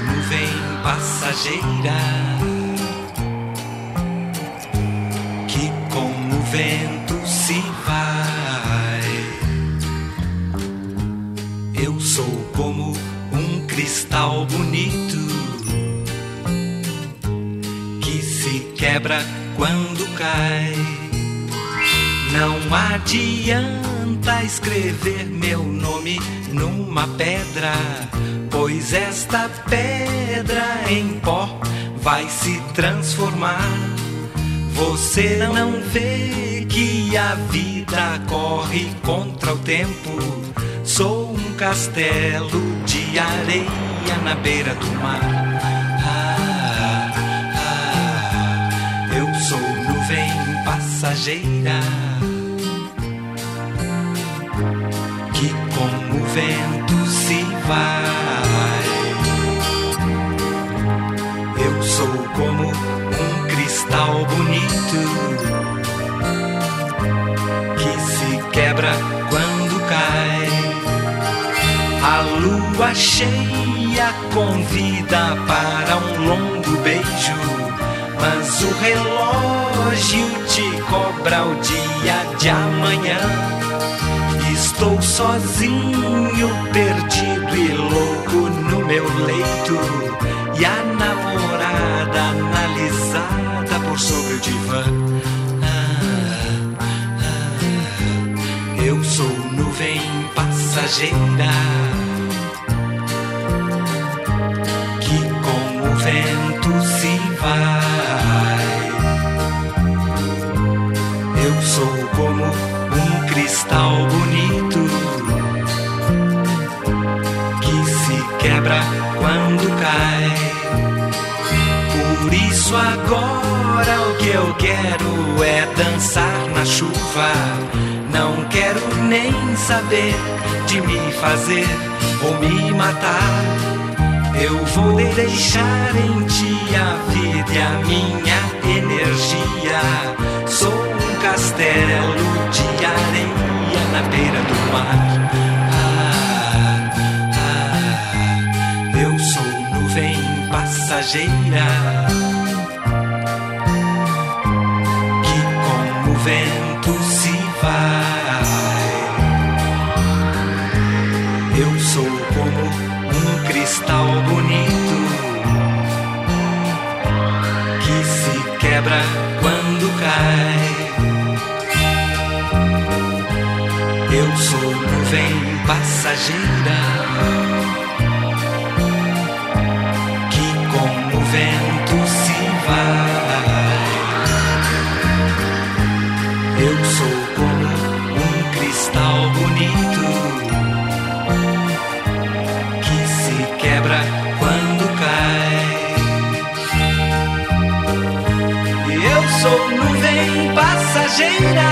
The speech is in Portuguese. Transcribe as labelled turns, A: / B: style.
A: nuvem passageira que com o vento se vai. Eu sou como um cristal bonito que se quebra quando cai. Não adianta escrever meu nome numa pedra, pois esta pedra em pó vai se transformar. Você não vê que a vida corre contra o tempo? Sou um castelo de areia na beira do mar. Eu sou nuvem passageira que com o vento se vai. Eu sou como um cristal bonito que se quebra quando cai. A lua cheia convida para um longo beijo, mas o relógio te cobra o dia de amanhã. Estou sozinho, perdido e louco no meu leito, e a namorada analisada por sobre o divã. Eu sou nuvem passageira que com o vento se vai. Eu sou como um cristal bonito que se quebra quando cai. Por isso agora o que eu quero é dançar na chuva. Não quero nem saber de me fazer ou me matar. Eu vou deixar em ti a vida e a minha energia. Sou um castelo de areia na beira do mar. Eu sou nuvem passageira que com o vento se vai. Eu sou como um cristal bonito que se quebra quando cai. Eu sou nuvem passageira que com o vento se vai. Eu sou como um cristal bonito que se quebra quando cai. Eu sou nuvem passageira